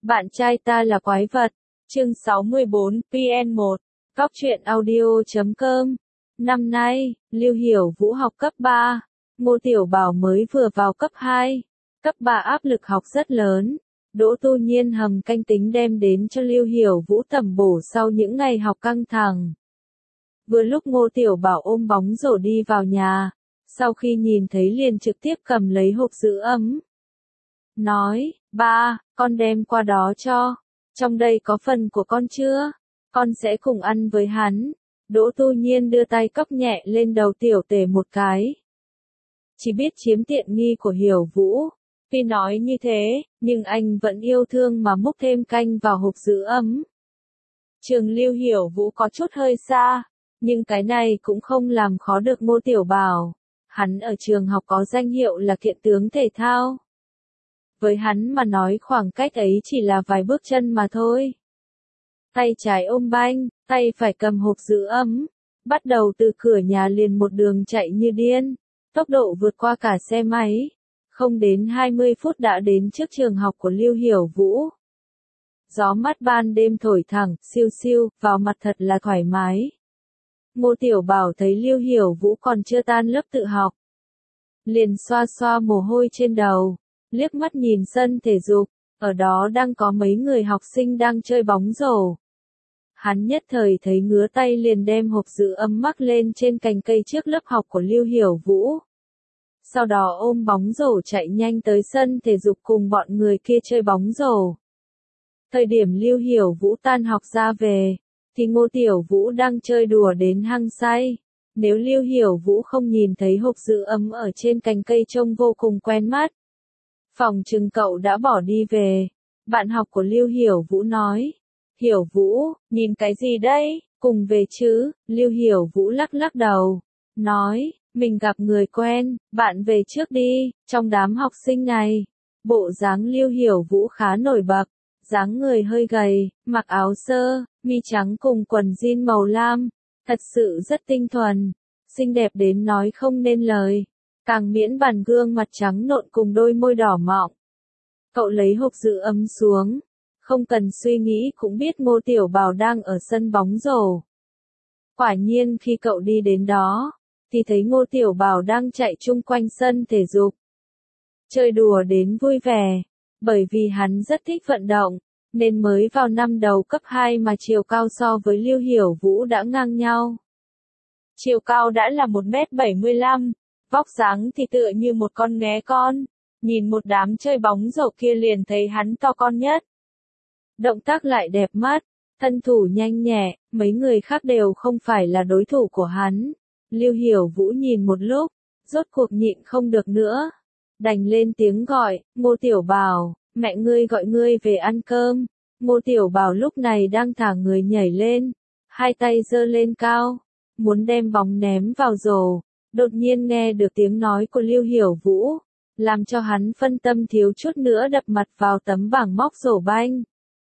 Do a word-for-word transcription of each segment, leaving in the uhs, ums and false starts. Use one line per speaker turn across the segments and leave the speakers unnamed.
Bạn trai ta là quái vật. Chương sáu mươi bốn, P N một. Góc truyện audio chấm com. Năm nay, Lưu Hiểu Vũ học cấp ba. Ngô Tiểu Bảo mới vừa vào cấp hai. Cấp ba áp lực học rất lớn. Đỗ Tu Nhiên hầm canh tính đem đến cho Lưu Hiểu Vũ tầm bổ sau những ngày học căng thẳng. Vừa lúc Ngô Tiểu Bảo ôm bóng rổ đi vào nhà, sau khi nhìn thấy liền trực tiếp cầm lấy hộp giữ ấm. Nói, ba, con đem qua đó cho. Trong đây có phần của con chưa? Con sẽ cùng ăn với hắn. Đỗ Tu Nhiên đưa tay cốc nhẹ lên đầu tiểu tể một cái. Chỉ biết chiếm tiện nghi của Hiểu Vũ. Tuy nói như thế, nhưng anh vẫn yêu thương mà múc thêm canh vào hộp giữ ấm. Trường Lưu Hiểu Vũ có chút hơi xa, nhưng cái này cũng không làm khó được Ngô Tiểu Bảo. Hắn ở trường học có danh hiệu là kiện tướng thể thao. Với hắn mà nói khoảng cách ấy chỉ là vài bước chân mà thôi. Tay trái ôm banh, tay phải cầm hộp giữ ấm. Bắt đầu từ cửa nhà liền một đường chạy như điên. Tốc độ vượt qua cả xe máy. Không đến hai mươi phút đã đến trước trường học của Lưu Hiểu Vũ. Gió mát ban đêm thổi thẳng, siêu siêu, vào mặt thật là thoải mái. Ngô Tiểu Bảo thấy Lưu Hiểu Vũ còn chưa tan lớp tự học. Liền xoa xoa mồ hôi trên đầu, liếc mắt nhìn sân thể dục, ở đó đang có mấy người học sinh đang chơi bóng rổ. Hắn nhất thời thấy ngứa tay liền đem hộp giữ ấm mắc lên trên cành cây trước lớp học của Lưu Hiểu Vũ. Sau đó ôm bóng rổ chạy nhanh tới sân thể dục cùng bọn người kia chơi bóng rổ. Thời điểm Lưu Hiểu Vũ tan học ra về, thì Ngô Tiểu Vũ đang chơi đùa đến hăng say. Nếu Lưu Hiểu Vũ không nhìn thấy hộp giữ ấm ở trên cành cây trông vô cùng quen mắt. Phòng chừng cậu đã bỏ đi về. Bạn học của Lưu Hiểu Vũ nói. Hiểu Vũ, nhìn cái gì đây, cùng về chứ. Lưu Hiểu Vũ lắc lắc đầu. Nói, mình gặp người quen, bạn về trước đi. Trong đám học sinh này, bộ dáng Lưu Hiểu Vũ khá nổi bật. Dáng người hơi gầy, mặc áo sơ, mi trắng cùng quần jean màu lam. Thật sự rất tinh thuần, xinh đẹp đến nói không nên lời. Càng miễn bàn gương mặt trắng nộn cùng đôi môi đỏ mọng. Cậu lấy hộp giữ ấm xuống. Không cần suy nghĩ cũng biết Ngô Tiểu Bảo đang ở sân bóng rổ. Quả nhiên khi cậu đi đến đó, thì thấy Ngô Tiểu Bảo đang chạy chung quanh sân thể dục. Chơi đùa đến vui vẻ. Bởi vì hắn rất thích vận động, nên mới vào năm đầu cấp hai mà chiều cao so với Lưu Hiểu Vũ đã ngang nhau. Chiều cao đã là một mét bảy mươi lăm, vóc dáng thì tựa như một con nghé con, nhìn một đám chơi bóng rổ kia liền thấy hắn to con nhất. Động tác lại đẹp mắt, thân thủ nhanh nhẹ, mấy người khác đều không phải là đối thủ của hắn. Lưu Hiểu Vũ nhìn một lúc, rốt cuộc nhịn không được nữa. Đành lên tiếng gọi, Ngô Tiểu Bảo, mẹ ngươi gọi ngươi về ăn cơm. Ngô Tiểu Bảo lúc này đang thả người nhảy lên, hai tay giơ lên cao, muốn đem bóng ném vào rổ. Đột nhiên nghe được tiếng nói của Lưu Hiểu Vũ, làm cho hắn phân tâm thiếu chút nữa đập mặt vào tấm bảng móc rổ banh.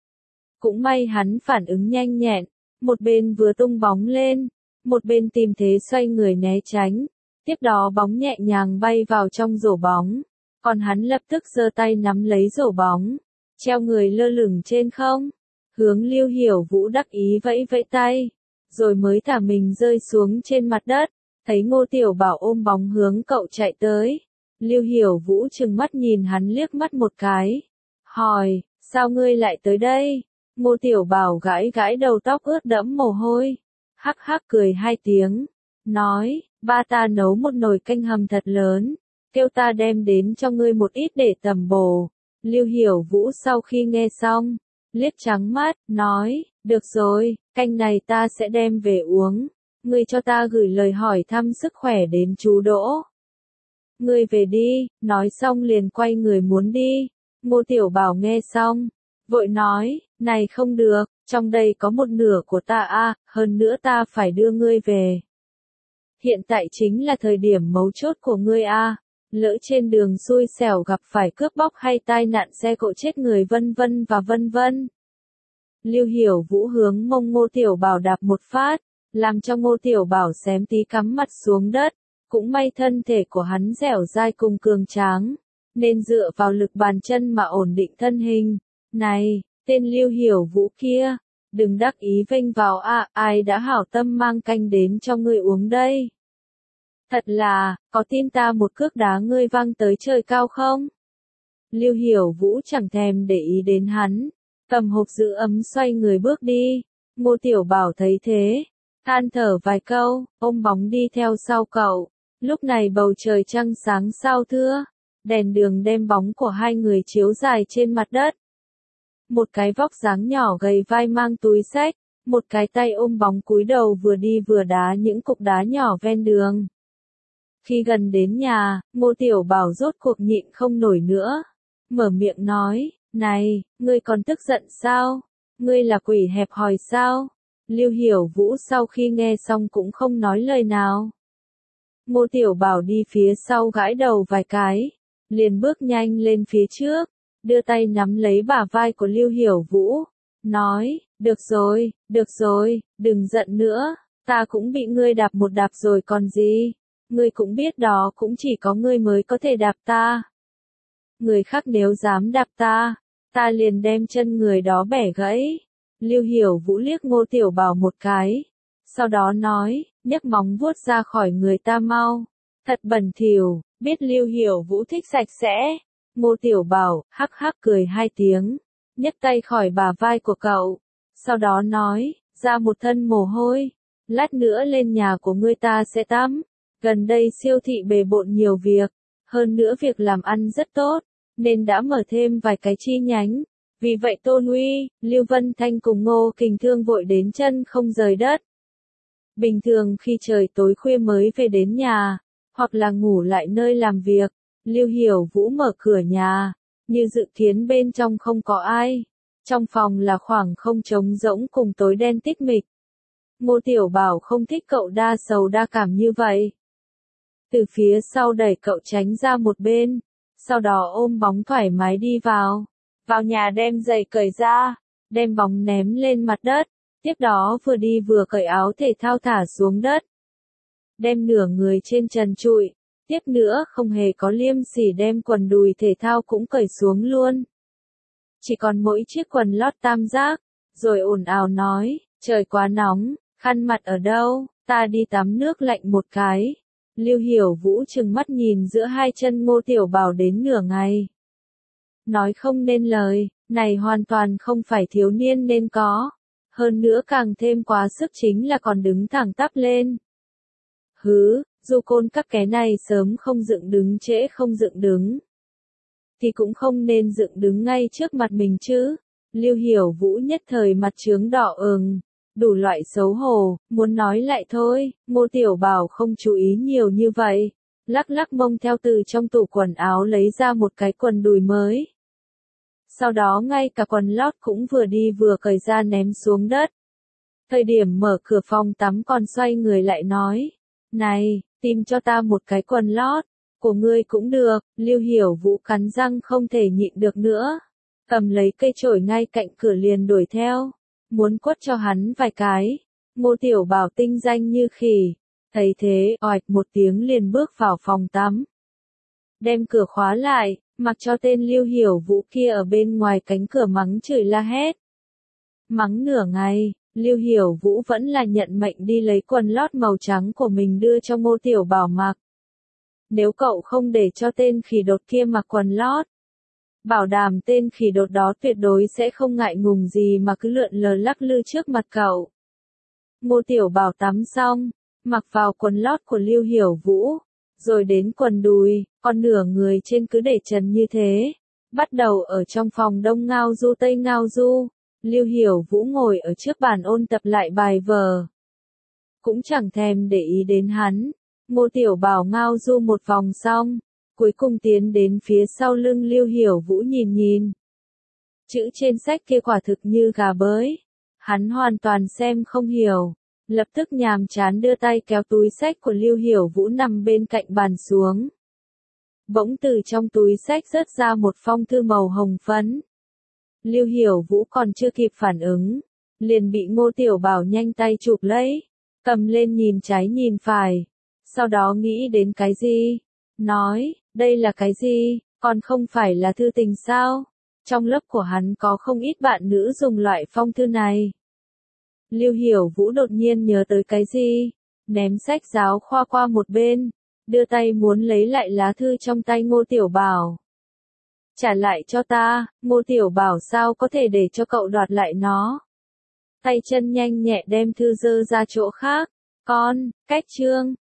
Cũng may hắn phản ứng nhanh nhẹn, một bên vừa tung bóng lên, một bên tìm thế xoay người né tránh. Tiếp đó bóng nhẹ nhàng bay vào trong rổ bóng, còn hắn lập tức giơ tay nắm lấy rổ bóng, treo người lơ lửng trên không, hướng Lưu Hiểu Vũ đắc ý vẫy vẫy tay, rồi mới thả mình rơi xuống trên mặt đất, thấy Ngô Tiểu Bảo ôm bóng hướng cậu chạy tới. Lưu Hiểu Vũ trừng mắt nhìn hắn liếc mắt một cái, hỏi, sao ngươi lại tới đây? Ngô Tiểu Bảo gãi gãi đầu tóc ướt đẫm mồ hôi, hắc hắc cười hai tiếng, nói, ba ta nấu một nồi canh hầm thật lớn, kêu ta đem đến cho ngươi một ít để tầm bổ. Lưu Hiểu Vũ sau khi nghe xong, liếc trắng mắt, nói, được rồi, canh này ta sẽ đem về uống, ngươi cho ta gửi lời hỏi thăm sức khỏe đến chú Đỗ. Ngươi về đi, nói xong liền quay người muốn đi. Ngô Tiểu Bảo nghe xong, vội nói, này không được, trong đây có một nửa của ta a, hơn nữa ta phải đưa ngươi về. Hiện tại chính là thời điểm mấu chốt của ngươi a, lỡ trên đường xui xẻo gặp phải cướp bóc hay tai nạn xe cộ chết người vân vân và vân vân. Lưu Hiểu Vũ hướng mông Ngô Tiểu Bảo đạp một phát, làm cho Ngô Tiểu Bảo xém tí cắm mặt xuống đất, cũng may thân thể của hắn dẻo dai cùng cường tráng, nên dựa vào lực bàn chân mà ổn định thân hình. Này, tên Lưu Hiểu Vũ kia, đừng đắc ý vênh vào à, ai đã hảo tâm mang canh đến cho ngươi uống đây. Thật là, có tin ta một cước đá ngươi văng tới trời cao không? Lưu Hiểu Vũ chẳng thèm để ý đến hắn, cầm hộp giữ ấm xoay người bước đi. Ngô Tiểu Bảo thấy thế, than thở vài câu, ôm bóng đi theo sau cậu. Lúc này bầu trời trăng sáng sao thưa, đèn đường đem bóng của hai người chiếu dài trên mặt đất. Một cái vóc dáng nhỏ gầy vai mang túi xách, một cái tay ôm bóng cúi đầu vừa đi vừa đá những cục đá nhỏ ven đường. Khi gần đến nhà, Ngô Tiểu Bảo rốt cuộc nhịn không nổi nữa, mở miệng nói, này, ngươi còn tức giận sao? Ngươi là quỷ hẹp hòi sao? Lưu Hiểu Vũ sau khi nghe xong cũng không nói lời nào. Ngô Tiểu Bảo đi phía sau gãi đầu vài cái, liền bước nhanh lên phía trước, đưa tay nắm lấy bả vai của Lưu Hiểu Vũ, nói, được rồi, được rồi, đừng giận nữa, ta cũng bị ngươi đạp một đạp rồi còn gì, ngươi cũng biết đó cũng chỉ có ngươi mới có thể đạp ta. Người khác nếu dám đạp ta, ta liền đem chân người đó bẻ gãy. Lưu Hiểu Vũ liếc Ngô Tiểu Bảo một cái, sau đó nói, nhấc móng vuốt ra khỏi người ta mau, thật bẩn thỉu, biết Lưu Hiểu Vũ thích sạch sẽ. Ngô Tiểu Bảo, hắc hắc cười hai tiếng, nhấc tay khỏi bả vai của cậu, sau đó nói, ra một thân mồ hôi, lát nữa lên nhà của ngươi ta sẽ tắm, gần đây siêu thị bề bộn nhiều việc, hơn nữa việc làm ăn rất tốt, nên đã mở thêm vài cái chi nhánh. Vì vậy Tôn Uy, Lưu Vân Thanh cùng Ngô Kình Thương vội đến chân không rời đất. Bình thường khi trời tối khuya mới về đến nhà, hoặc là ngủ lại nơi làm việc, Lưu Hiểu Vũ mở cửa nhà, như dự kiến bên trong không có ai. Trong phòng là khoảng không trống rỗng cùng tối đen tít mịch. Ngô Tiểu Bảo không thích cậu đa sầu đa cảm như vậy. Từ phía sau đẩy cậu tránh ra một bên, sau đó ôm bóng thoải mái đi vào. Vào nhà đem giày cởi ra, đem bóng ném lên mặt đất, tiếp đó vừa đi vừa cởi áo thể thao thả xuống đất. Đem nửa người trên trần trụi, tiếp nữa không hề có liêm sỉ đem quần đùi thể thao cũng cởi xuống luôn. Chỉ còn mỗi chiếc quần lót tam giác, rồi ồn ào nói, trời quá nóng, khăn mặt ở đâu, ta đi tắm nước lạnh một cái. Lưu Hiểu Vũ trừng mắt nhìn giữa hai chân Ngô Tiểu Bảo đến nửa ngày. Nói không nên lời, này hoàn toàn không phải thiếu niên nên có. Hơn nữa càng thêm quá sức chính là còn đứng thẳng tắp lên. Hứ, dù côn các cái này sớm không dựng đứng trễ không dựng đứng, thì cũng không nên dựng đứng ngay trước mặt mình chứ. Lưu Hiểu Vũ nhất thời mặt trướng đỏ ửng, đủ loại xấu hổ, muốn nói lại thôi. Ngô Tiểu Bảo không chú ý nhiều như vậy, lắc lắc mông theo từ trong tủ quần áo lấy ra một cái quần đùi mới. Sau đó ngay cả quần lót cũng vừa đi vừa cởi ra ném xuống đất. Thời điểm mở cửa phòng tắm còn xoay người lại nói, này, tìm cho ta một cái quần lót, của ngươi cũng được. Lưu Hiểu Vũ cắn răng không thể nhịn được nữa, cầm lấy cây chổi ngay cạnh cửa liền đuổi theo, muốn quất cho hắn vài cái. Ngô Tiểu Bảo tinh danh như khỉ, thấy thế, oạch một tiếng liền bước vào phòng tắm. Đem cửa khóa lại, mặc cho tên Lưu Hiểu Vũ kia ở bên ngoài cánh cửa mắng chửi la hét. Mắng nửa ngày, Lưu Hiểu Vũ vẫn là nhận mệnh đi lấy quần lót màu trắng của mình đưa cho Ngô Tiểu Bảo mặc. Nếu cậu không để cho tên khỉ đột kia mặc quần lót, bảo đảm tên khỉ đột đó tuyệt đối sẽ không ngại ngùng gì mà cứ lượn lờ lắc lư trước mặt cậu. Ngô Tiểu Bảo tắm xong, mặc vào quần lót của Lưu Hiểu Vũ, rồi đến quần đùi, còn nửa người trên cứ để trần như thế. Bắt đầu ở trong phòng đông ngao du tây ngao du, Lưu Hiểu Vũ ngồi ở trước bàn ôn tập lại bài vở. Cũng chẳng thèm để ý đến hắn. Ngô Tiểu Bảo ngao du một vòng xong, cuối cùng tiến đến phía sau lưng Lưu Hiểu Vũ nhìn nhìn. Chữ trên sách kia quả thực như gà bới. Hắn hoàn toàn xem không hiểu, lập tức nhàm chán đưa tay kéo túi sách của Lưu Hiểu Vũ nằm bên cạnh bàn xuống. Bỗng từ trong túi sách rớt ra một phong thư màu hồng phấn. Lưu Hiểu Vũ còn chưa kịp phản ứng, liền bị Ngô Tiểu Bảo nhanh tay chụp lấy, cầm lên nhìn trái nhìn phải, sau đó nghĩ đến cái gì, nói, đây là cái gì, còn không phải là thư tình sao, Trong lớp của hắn có không ít bạn nữ dùng loại phong thư này. Lưu Hiểu Vũ đột nhiên nhớ tới cái gì, ném sách giáo khoa qua một bên, đưa tay muốn lấy lại lá thư trong tay Ngô Tiểu Bảo. Trả lại cho ta, Ngô Tiểu Bảo sao có thể để cho cậu đoạt lại nó. Tay chân nhanh nhẹ đem thư dơ ra chỗ khác. Con, cách chương.